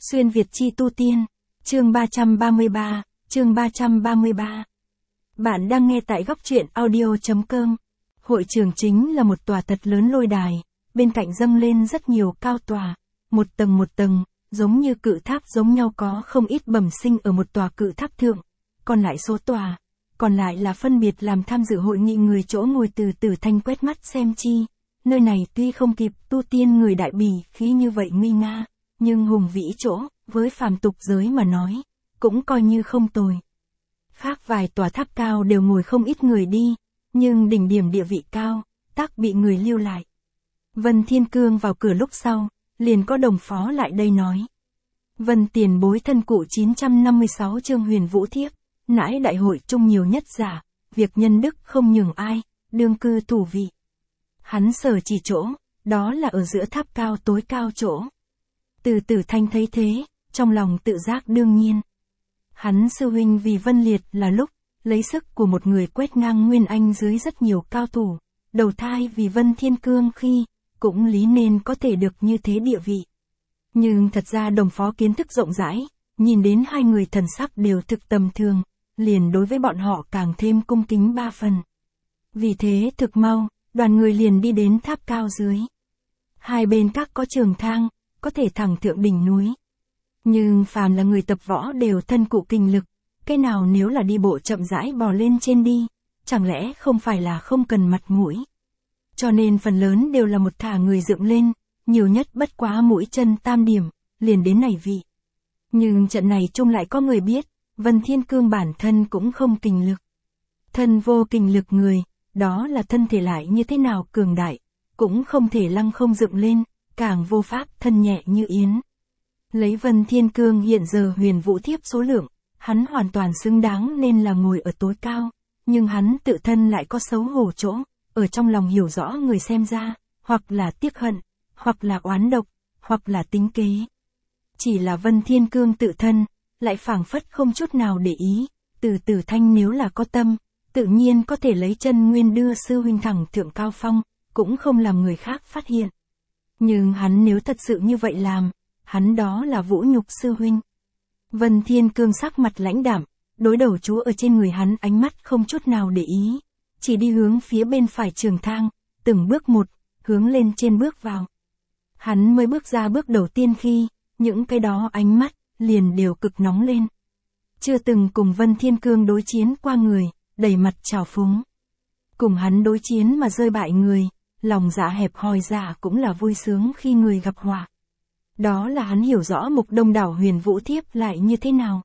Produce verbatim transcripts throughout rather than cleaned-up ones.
Xuyên Việt chi tu tiên, chương ba trăm ba mươi ba, chương ba trăm ba mươi ba. Bạn đang nghe tại góc truyện audio.com. Hội trường chính là một tòa thật lớn lôi đài, bên cạnh dâng lên rất nhiều cao tòa, một tầng một tầng, giống như cự tháp giống nhau, có không ít bẩm sinh ở một tòa cự tháp thượng, còn lại số tòa, còn lại là phân biệt làm tham dự hội nghị người chỗ ngồi. Từ Tử Thanh quét mắt xem chi, nơi này tuy không kịp tu tiên người đại bỉ khí như vậy nguy nga, nhưng hùng vĩ chỗ, với phàm tục giới mà nói, cũng coi như không tồi. Khác vài tòa tháp cao đều ngồi không ít người đi, nhưng đỉnh điểm địa vị cao, tác bị người lưu lại. Vân Thiên Cương vào cửa lúc sau, liền có đồng phó lại đây nói. Vân tiền bối thân cụ chín trăm năm mươi sáu chương Huyền Vũ Thiếp, nãi đại hội trung nhiều nhất giả, việc nhân đức không nhường ai, đương cư thủ vị. Hắn sở chỉ chỗ, đó là ở giữa tháp cao tối cao chỗ. Từ Tử Thanh thấy thế, trong lòng tự giác đương nhiên. Hắn sư huynh vì Vân Liệt là lúc, lấy sức của một người quét ngang Nguyên Anh dưới rất nhiều cao thủ, đầu thai vì Vân Thiên Cương khi, cũng lý nên có thể được như thế địa vị. Nhưng thật ra đồng phó kiến thức rộng rãi, nhìn đến hai người thần sắc đều thực tầm thường, liền đối với bọn họ càng thêm cung kính ba phần. Vì thế thực mau, đoàn người liền đi đến tháp cao dưới. Hai bên các có trường thang, có thể thẳng thượng đỉnh núi. Nhưng phàm là người tập võ đều thân cụ kinh lực, cái nào nếu là đi bộ chậm rãi bò lên trên đi, chẳng lẽ không phải là không cần mặt mũi. Cho nên phần lớn đều là một thả người dựng lên, nhiều nhất bất quá mũi chân tam điểm, liền đến này vị. Nhưng trận này chung lại có người biết, Vân Thiên Cương bản thân cũng không kinh lực. Thân vô kinh lực người, đó là thân thể lại như thế nào cường đại, cũng không thể lăng không dựng lên, càng vô pháp thân nhẹ như yến. Lấy Vân Thiên Cương hiện giờ Huyền Vũ Thiếp số lượng, hắn hoàn toàn xứng đáng nên là ngồi ở tối cao, nhưng hắn tự thân lại có xấu hổ chỗ, ở trong lòng hiểu rõ người xem ra, hoặc là tiếc hận, hoặc là oán độc, hoặc là tính kế. Chỉ là Vân Thiên Cương tự thân, lại phảng phất không chút nào để ý, Từ Tử Thanh nếu là có tâm, tự nhiên có thể lấy chân nguyên đưa sư huynh thẳng thượng cao phong, cũng không làm người khác phát hiện. Nhưng hắn nếu thật sự như vậy làm, hắn đó là vũ nhục sư huynh. Vân Thiên Cương sắc mặt lãnh đạm, đối đầu chúa ở trên người hắn ánh mắt không chút nào để ý, chỉ đi hướng phía bên phải trường thang, từng bước một, hướng lên trên bước vào. Hắn mới bước ra bước đầu tiên khi, những cái đó ánh mắt, liền đều cực nóng lên. Chưa từng cùng Vân Thiên Cương đối chiến qua người, đầy mặt trào phúng. Cùng hắn đối chiến mà rơi bại người, lòng dạ hẹp hòi giả cũng là vui sướng khi người gặp họa. Đó là hắn hiểu rõ mục đông đảo Huyền Vũ Thiếp lại như thế nào.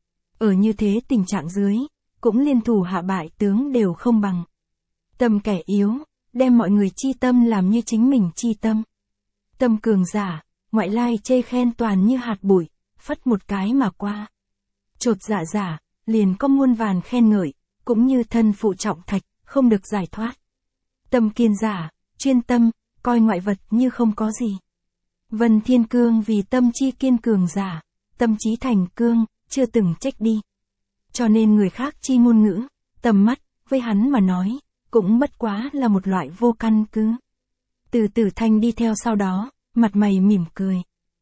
Ở như thế tình trạng dưới, cũng liên thủ hạ bại tướng đều không bằng. Tâm kẻ yếu, đem mọi người chi tâm làm như chính mình chi tâm. Tâm cường giả, ngoại lai chê khen toàn như hạt bụi, phất một cái mà qua. Chột dạ giả, liền có muôn vàn khen ngợi, cũng như thân phụ trọng thạch, không được giải thoát. Tâm kiên giả, chuyên tâm, coi ngoại vật như không có gì. Vân Thiên Cương vì tâm chi kiên cường giả, tâm trí thành cương, chưa từng trách đi. Cho nên người khác chi ngôn ngữ, tầm mắt, với hắn mà nói, cũng bất quá là một loại vô căn cứ. Từ Tử Thanh đi theo sau đó, mặt mày mỉm cười.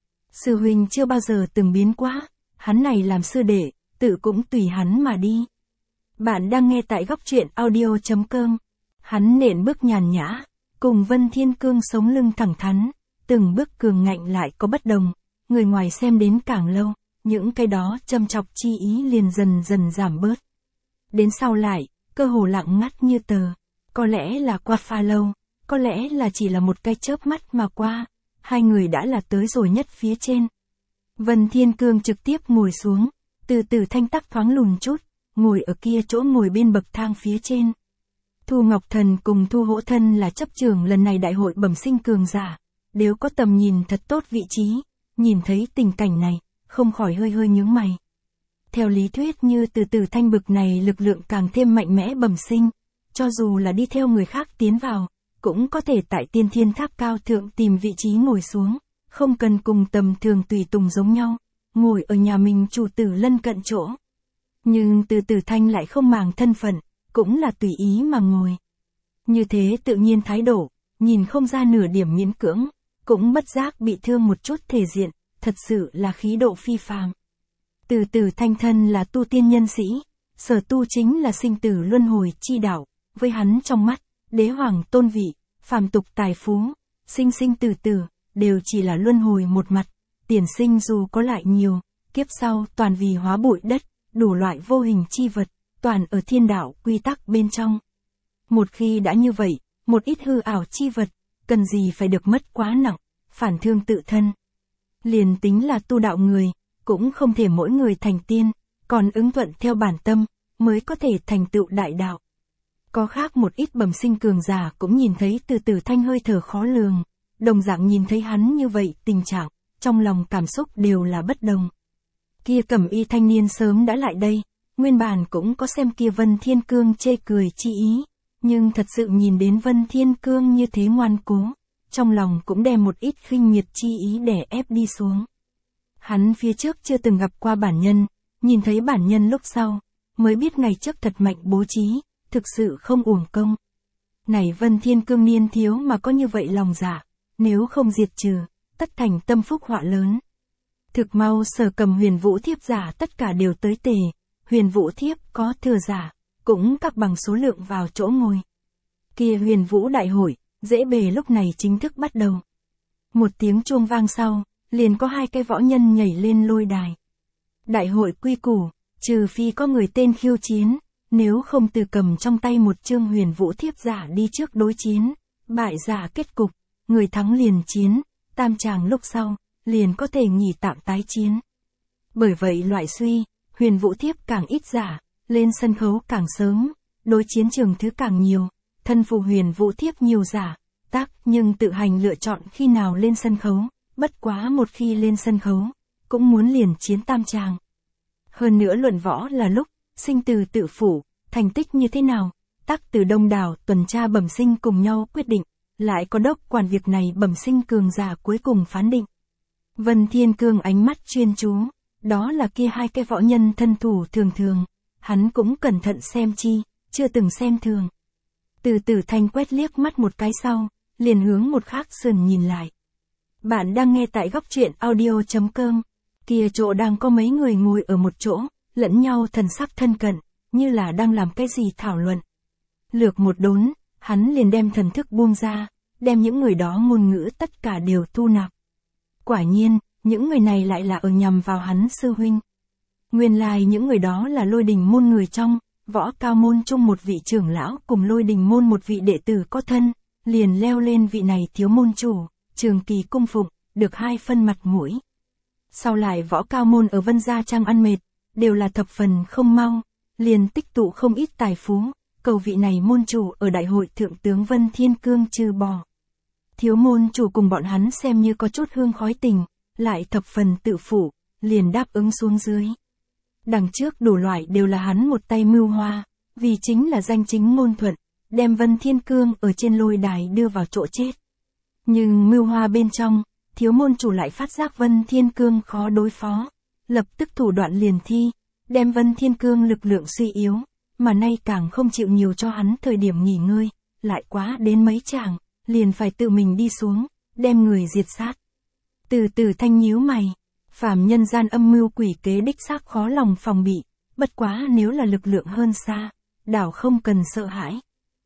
Sư huynh chưa bao giờ từng biến quá, hắn này làm sư đệ, tự cũng tùy hắn mà đi. Bạn đang nghe tại góc truyện audio.com. Hắn nện bước nhàn nhã, cùng Vân Thiên Cương sống lưng thẳng thắn, từng bước cường ngạnh lại có bất đồng, người ngoài xem đến càng lâu, những cái đó châm chọc chi ý liền dần dần giảm bớt. Đến sau lại, cơ hồ lặng ngắt như tờ, có lẽ là qua pha lâu, có lẽ là chỉ là một cái chớp mắt mà qua, hai người đã là tới rồi nhất phía trên. Vân Thiên Cương trực tiếp ngồi xuống, Từ Tử Thanh tắc thoáng lùn chút, ngồi ở kia chỗ ngồi bên bậc thang phía trên. Thu Ngọc Thần cùng Thu Hỗ Thân là chấp trưởng lần này đại hội bẩm sinh cường giả, đều có tầm nhìn thật tốt vị trí, nhìn thấy tình cảnh này, không khỏi hơi hơi nhướng mày. Theo lý thuyết như Từ Tử Thanh bực này lực lượng càng thêm mạnh mẽ bẩm sinh, cho dù là đi theo người khác tiến vào, cũng có thể tại Tiên Thiên Tháp cao thượng tìm vị trí ngồi xuống, không cần cùng tầm thường tùy tùng giống nhau, ngồi ở nhà mình chủ tử lân cận chỗ. Nhưng Từ Tử Thanh lại không màng thân phận, cũng là tùy ý mà ngồi. Như thế tự nhiên thái độ, nhìn không ra nửa điểm miễn cưỡng, cũng bất giác bị thương một chút thể diện, thật sự là khí độ phi phàm. Từ Từ Thanh thân là tu tiên nhân sĩ, sở tu chính là sinh tử luân hồi chi đạo, với hắn trong mắt, đế hoàng tôn vị, phàm tục tài phú, sinh sinh tử tử, đều chỉ là luân hồi một mặt, tiền sinh dù có lại nhiều, kiếp sau toàn vì hóa bụi đất, đủ loại vô hình chi vật, toàn ở thiên đạo quy tắc bên trong. Một khi đã như vậy, một ít hư ảo chi vật, cần gì phải được mất quá nặng, phản thương tự thân. Liền tính là tu đạo người, cũng không thể mỗi người thành tiên, còn ứng thuận theo bản tâm, mới có thể thành tựu đại đạo. Có khác một ít bẩm sinh cường giả cũng nhìn thấy Từ Từ Thanh hơi thở khó lường, đồng dạng nhìn thấy hắn như vậy tình trạng, trong lòng cảm xúc đều là bất đồng. Kia cẩm y thanh niên sớm đã lại đây, nguyên bản cũng có xem kia Vân Thiên Cương chê cười chi ý, nhưng thật sự nhìn đến Vân Thiên Cương như thế ngoan cố, trong lòng cũng đem một ít khinh miệt chi ý đè ép đi xuống. Hắn phía trước chưa từng gặp qua bản nhân, nhìn thấy bản nhân lúc sau, mới biết ngày trước thật mạnh bố trí, thực sự không uổng công. Này Vân Thiên Cương niên thiếu mà có như vậy lòng dạ, nếu không diệt trừ, tất thành tâm phúc họa lớn. Thực mau Sở Cầm Huyền Vũ thiếp giả tất cả đều tới tề, Huyền Vũ thiếp có thừa giả, cũng các bằng số lượng vào chỗ ngồi. Kia Huyền Vũ đại hội, dễ bề lúc này chính thức bắt đầu. Một tiếng chuông vang sau, liền có hai cái võ nhân nhảy lên lôi đài. Đại hội quy củ, trừ phi có người tên khiêu chiến, nếu không từ cầm trong tay một chương Huyền Vũ thiếp giả đi trước đối chiến, bại giả kết cục, người thắng liền chiến, tam tràng lúc sau, liền có thể nghỉ tạm tái chiến. Bởi vậy loại suy, Huyền Vũ thiếp càng ít giả, lên sân khấu càng sớm, đối chiến trường thứ càng nhiều, thân phù Huyền Vũ thiếp nhiều giả, tác nhưng tự hành lựa chọn khi nào lên sân khấu, bất quá một khi lên sân khấu, cũng muốn liền chiến tam tràng. Hơn nữa luận võ là lúc, sinh từ tự phủ, thành tích như thế nào, tác từ đông đảo tuần tra bẩm sinh cùng nhau quyết định, lại có đốc quản việc này bẩm sinh cường giả cuối cùng phán định. Vân Thiên Cương ánh mắt chuyên chú, đó là kia hai cái võ nhân thân thủ thường thường, hắn cũng cẩn thận xem chi, chưa từng xem thường. Từ Từ Thanh quét liếc mắt một cái sau, liền hướng một khác sườn nhìn lại. Bạn đang nghe tại góc truyện audio chấm com, kia chỗ đang có mấy người ngồi ở một chỗ, lẫn nhau thần sắc thân cận, như là đang làm cái gì thảo luận. Lược một đốn, hắn liền đem thần thức buông ra, đem những người đó ngôn ngữ tất cả đều thu nạp. Quả nhiên, những người này lại là ở nhằm vào hắn sư huynh. Nguyên lai những người đó là Lôi Đình môn người trong, Võ Cao môn chung một vị trưởng lão cùng Lôi Đình môn một vị đệ tử có thân, liền leo lên vị này thiếu môn chủ, trường kỳ cung phụng, được hai phân mặt mũi. Sau lại Võ Cao môn ở Vân Gia Trang ăn mệt, đều là thập phần không mau, liền tích tụ không ít tài phú, cầu vị này môn chủ ở đại hội thượng tướng Vân Thiên Cương trừ bỏ. Thiếu môn chủ cùng bọn hắn xem như có chút hương khói tình, lại thập phần tự phụ, liền đáp ứng xuống dưới. Đằng trước đủ loại đều là hắn một tay mưu hoa, vì chính là danh chính ngôn thuận, đem Vân Thiên Cương ở trên lôi đài đưa vào chỗ chết. Nhưng mưu hoa bên trong, thiếu môn chủ lại phát giác Vân Thiên Cương khó đối phó, lập tức thủ đoạn liền thi, đem Vân Thiên Cương lực lượng suy yếu, mà nay càng không chịu nhiều cho hắn thời điểm nghỉ ngơi, lại quá đến mấy chàng, liền phải tự mình đi xuống, đem người diệt sát. Từ Từ Thanh nhíu mày, phàm nhân gian âm mưu quỷ kế đích xác khó lòng phòng bị, bất quá nếu là lực lượng hơn xa, đảo không cần sợ hãi.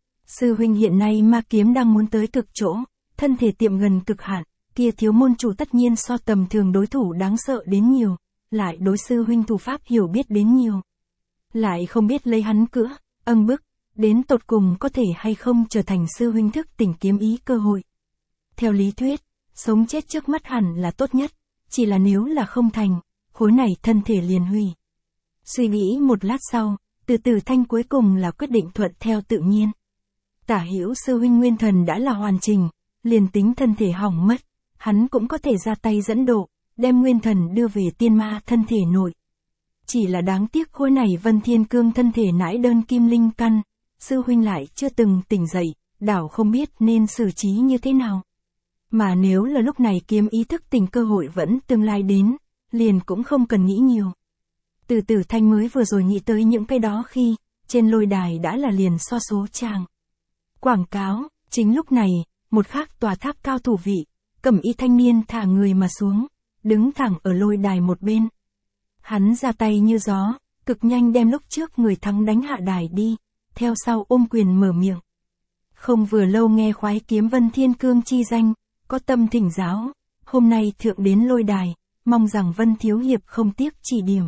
Sư huynh hiện nay ma kiếm đang muốn tới cực chỗ, thân thể tiệm gần cực hạn, kia thiếu môn chủ tất nhiên so tầm thường đối thủ đáng sợ đến nhiều, lại đối sư huynh thủ pháp hiểu biết đến nhiều. Lại không biết lấy hắn cữa, âng bức, đến tột cùng có thể hay không trở thành sư huynh thức tỉnh kiếm ý cơ hội. Theo lý thuyết, sống chết trước mắt hẳn là tốt nhất, chỉ là nếu là không thành, khối này thân thể liền hủy. Suy nghĩ một lát sau, Từ Từ Thanh cuối cùng là quyết định thuận theo tự nhiên. Tả hữu sư huynh nguyên thần đã là hoàn chỉnh, liền tính thân thể hỏng mất, hắn cũng có thể ra tay dẫn độ, đem nguyên thần đưa về tiên ma thân thể nội. Chỉ là đáng tiếc khối này Vân Thiên Cương thân thể nãi đơn kim linh căn, sư huynh lại chưa từng tỉnh dậy, đảo không biết nên xử trí như thế nào. Mà nếu là lúc này kiếm ý thức tỉnh cơ hội vẫn tương lai đến, liền cũng không cần nghĩ nhiều. Từ Từ Thanh mới vừa rồi nghĩ tới những cái đó khi, trên lôi đài đã là liền so số chàng. Quảng cáo, chính lúc này, một khác tòa tháp cao thủ vị, cẩm y thanh niên thả người mà xuống, đứng thẳng ở lôi đài một bên. Hắn ra tay như gió, cực nhanh đem lúc trước người thắng đánh hạ đài đi, theo sau ôm quyền mở miệng. Không vừa lâu nghe khoái kiếm Vân Thiên Cương chi danh, có tâm thỉnh giáo, hôm nay thượng đến lôi đài, mong rằng Vân Thiếu Hiệp không tiếc chỉ điểm.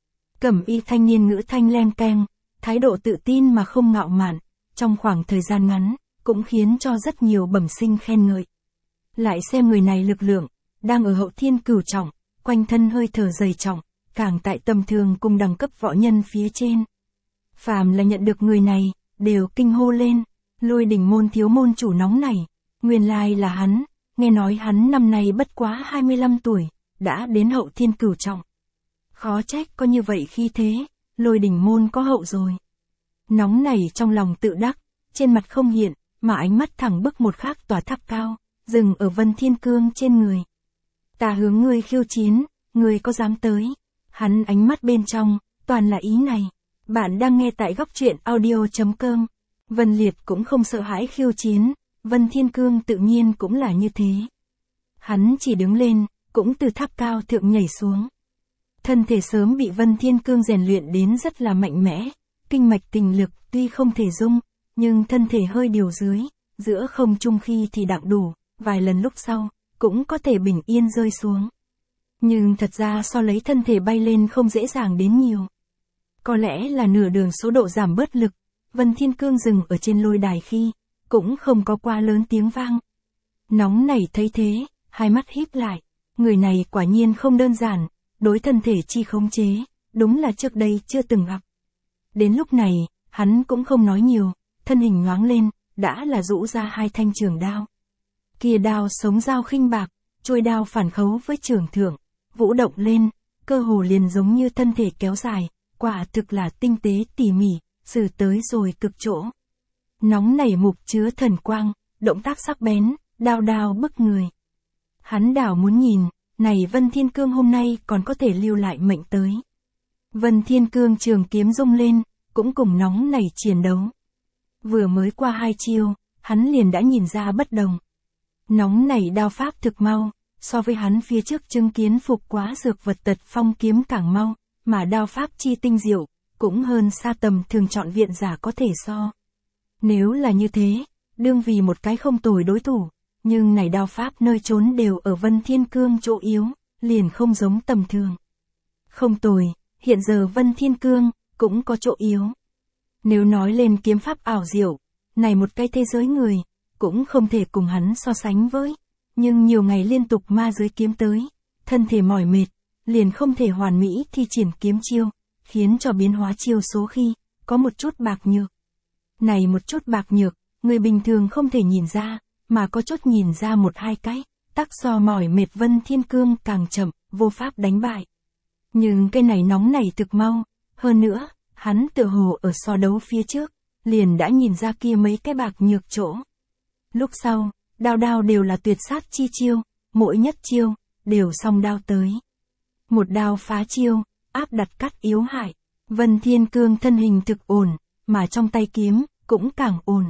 Cẩm y thanh niên ngữ thanh len keng, thái độ tự tin mà không ngạo mạn, trong khoảng thời gian ngắn, cũng khiến cho rất nhiều bẩm sinh khen ngợi. Lại xem người này lực lượng, đang ở hậu thiên cửu trọng, quanh thân hơi thở dày trọng, càng tại tầm thường cùng đẳng cấp võ nhân phía trên. Phàm là nhận được người này, đều kinh hô lên, Lôi Đỉnh môn thiếu môn chủ nóng này, nguyên lai là hắn, nghe nói hắn năm nay bất quá hai mươi lăm tuổi, đã đến hậu thiên cửu trọng. Khó trách có như vậy khi thế, Lôi Đỉnh môn có hậu rồi. Nóng này trong lòng tự đắc, trên mặt không hiện, mà ánh mắt thẳng bức một khắc tòa tháp cao, dừng ở Vân Thiên Cương trên người. Ta hướng ngươi khiêu chiến, ngươi có dám tới? Hắn ánh mắt bên trong, toàn là ý này. Bạn đang nghe tại góc truyện audio chấm com. Vân Liệt cũng không sợ hãi khiêu chiến, Vân Thiên Cương tự nhiên cũng là như thế. Hắn chỉ đứng lên, cũng từ tháp cao thượng nhảy xuống. Thân thể sớm bị Vân Thiên Cương rèn luyện đến rất là mạnh mẽ, kinh mạch tình lực tuy không thể dung, nhưng thân thể hơi điều dưới, giữa không trung khi thì đặng đủ, vài lần lúc sau, cũng có thể bình yên rơi xuống. Nhưng thật ra so lấy thân thể bay lên không dễ dàng đến nhiều. Có lẽ là nửa đường số độ giảm bớt lực, Vân Thiên Cương dừng ở trên lôi đài khi, cũng không có quá lớn tiếng vang. Nóng này thấy thế, hai mắt híp lại, người này quả nhiên không đơn giản, đối thân thể chi khống chế, đúng là trước đây chưa từng gặp. Đến lúc này, hắn cũng không nói nhiều, thân hình nhoáng lên, đã là rũ ra hai thanh trường đao. Kia đao sống dao khinh bạc, trôi đao phản khấu với trường thượng, vũ động lên, cơ hồ liền giống như thân thể kéo dài, quả thực là tinh tế tỉ mỉ, xử tới rồi cực chỗ. Nóng nảy mục chứa thần quang, động tác sắc bén, đao đao bức người. Hắn đảo muốn nhìn, này Vân Thiên Cương hôm nay còn có thể lưu lại mệnh tới. Vân Thiên Cương trường kiếm rung lên, cũng cùng nóng nảy chiến đấu. Vừa mới qua hai chiêu, hắn liền đã nhìn ra bất đồng. Nóng nảy đao pháp thực mau, so với hắn phía trước chứng kiến phục quá dược vật tật phong kiếm càng mau, mà đao pháp chi tinh diệu, cũng hơn xa tầm thường chọn viện giả có thể so. Nếu là như thế, đương vì một cái không tồi đối thủ, nhưng này đao pháp nơi trốn đều ở Vân Thiên Cương chỗ yếu, liền không giống tầm thường. Không tồi, hiện giờ Vân Thiên Cương, cũng có chỗ yếu. Nếu nói lên kiếm pháp ảo diệu, này một cái thế giới người, cũng không thể cùng hắn so sánh với. Nhưng nhiều ngày liên tục ma giới kiếm tới, thân thể mỏi mệt, liền không thể hoàn mỹ thi triển kiếm chiêu, khiến cho biến hóa chiêu số khi, có một chút bạc nhược. Này một chút bạc nhược, người bình thường không thể nhìn ra, mà có chút nhìn ra một hai cái, tác do mỏi mệt Vân Thiên Cương càng chậm, vô pháp đánh bại. Nhưng cái này nóng này thực mau, hơn nữa, hắn tự hồ ở so đấu phía trước, liền đã nhìn ra kia mấy cái bạc nhược chỗ. Lúc sau, đao đao đều là tuyệt sát chi chiêu, mỗi nhất chiêu, đều song đao tới. Một đao phá chiêu, áp đặt cắt yếu hại, Vân Thiên Cương thân hình thực ổn, mà trong tay kiếm, cũng càng ổn.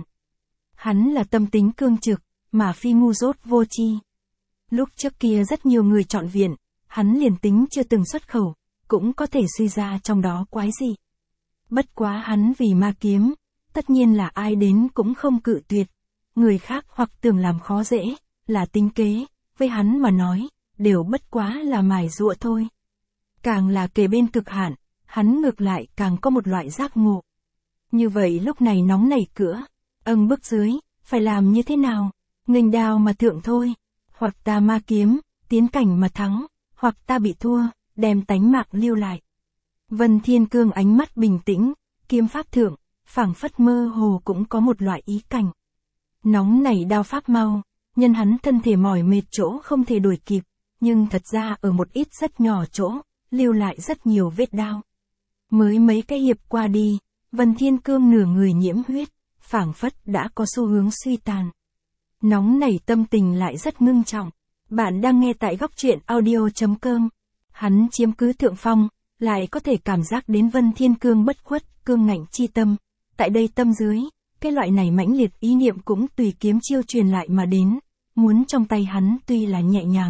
Hắn là tâm tính cương trực, mà phi ngu dốt vô chi. Lúc trước kia rất nhiều người chọn viện, hắn liền tính chưa từng xuất khẩu, cũng có thể suy ra trong đó quái gì. Bất quá hắn vì ma kiếm, tất nhiên là ai đến cũng không cự tuyệt. Người khác hoặc tưởng làm khó dễ, là tính kế, với hắn mà nói, đều bất quá là mài giũa thôi. Càng là kề bên cực hạn, hắn ngược lại càng có một loại giác ngộ. Như vậy lúc này nóng nảy cửa, âng bức dưới, phải làm như thế nào? Nghênh đao mà thượng thôi, hoặc ta ma kiếm, tiến cảnh mà thắng, hoặc ta bị thua, đem tánh mạng lưu lại. Vân Thiên Cương ánh mắt bình tĩnh, kiếm pháp thượng, phảng phất mơ hồ cũng có một loại ý cảnh. Nóng nảy đao pháp mau, nhân hắn thân thể mỏi mệt chỗ không thể đuổi kịp, nhưng thật ra ở một ít rất nhỏ chỗ, lưu lại rất nhiều vết đao. Mới mấy cái hiệp qua đi, Vân Thiên Cương nửa người nhiễm huyết, phảng phất đã có xu hướng suy tàn. Nóng nảy tâm tình lại rất ngưng trọng. Bạn đang nghe tại góc truyện audio chấm com. Hắn chiếm cứ thượng phong, lại có thể cảm giác đến Vân Thiên Cương bất khuất, cương ngạnh chi tâm. Tại đây tâm dưới, cái loại này mãnh liệt ý niệm cũng tùy kiếm chiêu truyền lại mà đến. Muốn trong tay hắn tuy là nhẹ nhàng,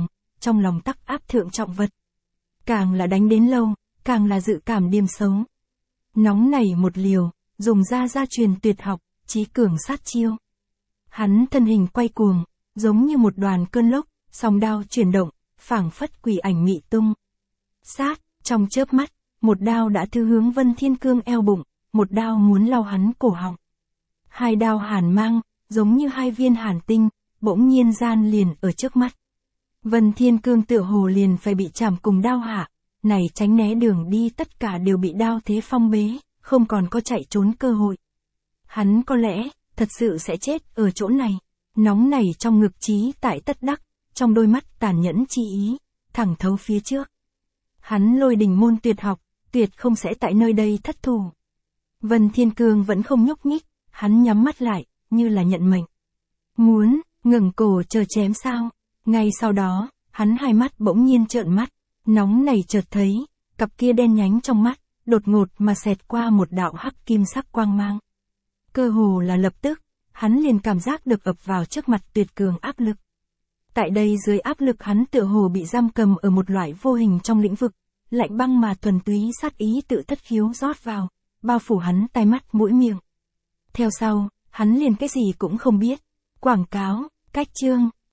trong lòng tắc áp thượng trọng vật. Càng là đánh đến lâu, càng là dự cảm điềm xấu. Nóng nảy một liều, dùng ra gia truyền tuyệt học, chí cường sát chiêu. Hắn thân hình quay cuồng, giống như một đoàn cơn lốc, song đao chuyển động, phảng phất quỷ ảnh mị tung. Sát, trong chớp mắt, một đao đã thư hướng Vân Thiên Cương eo bụng, một đao muốn lau hắn cổ họng. Hai đao hàn mang, giống như hai viên hàn tinh, bỗng nhiên gian liền ở trước mắt. Vân Thiên Cương tựa hồ liền phải bị chạm cùng đao hạ, này tránh né đường đi tất cả đều bị đao thế phong bế, không còn có chạy trốn cơ hội. Hắn có lẽ, thật sự sẽ chết ở chỗ này, nóng nảy trong ngực chí tại tất đắc, trong đôi mắt tàn nhẫn chi ý, thẳng thấu phía trước. Hắn lôi đình môn tuyệt học, tuyệt không sẽ tại nơi đây thất thủ. Vân Thiên Cương vẫn không nhúc nhích, hắn nhắm mắt lại, như là nhận mệnh. Muốn, ngẩng cổ chờ chém sao? Ngay sau đó, hắn hai mắt bỗng nhiên trợn mắt, nóng nảy chợt thấy, cặp kia đen nhánh trong mắt, đột ngột mà xẹt qua một đạo hắc kim sắc quang mang. Cơ hồ là lập tức, hắn liền cảm giác được ập vào trước mặt tuyệt cường áp lực. Tại đây dưới áp lực hắn tựa hồ bị giam cầm ở một loại vô hình trong lĩnh vực, lạnh băng mà thuần túy sát ý tự thất khiếu rót vào, bao phủ hắn tai mắt mũi miệng. Theo sau, hắn liền cái gì cũng không biết. Quảng cáo, cách chương,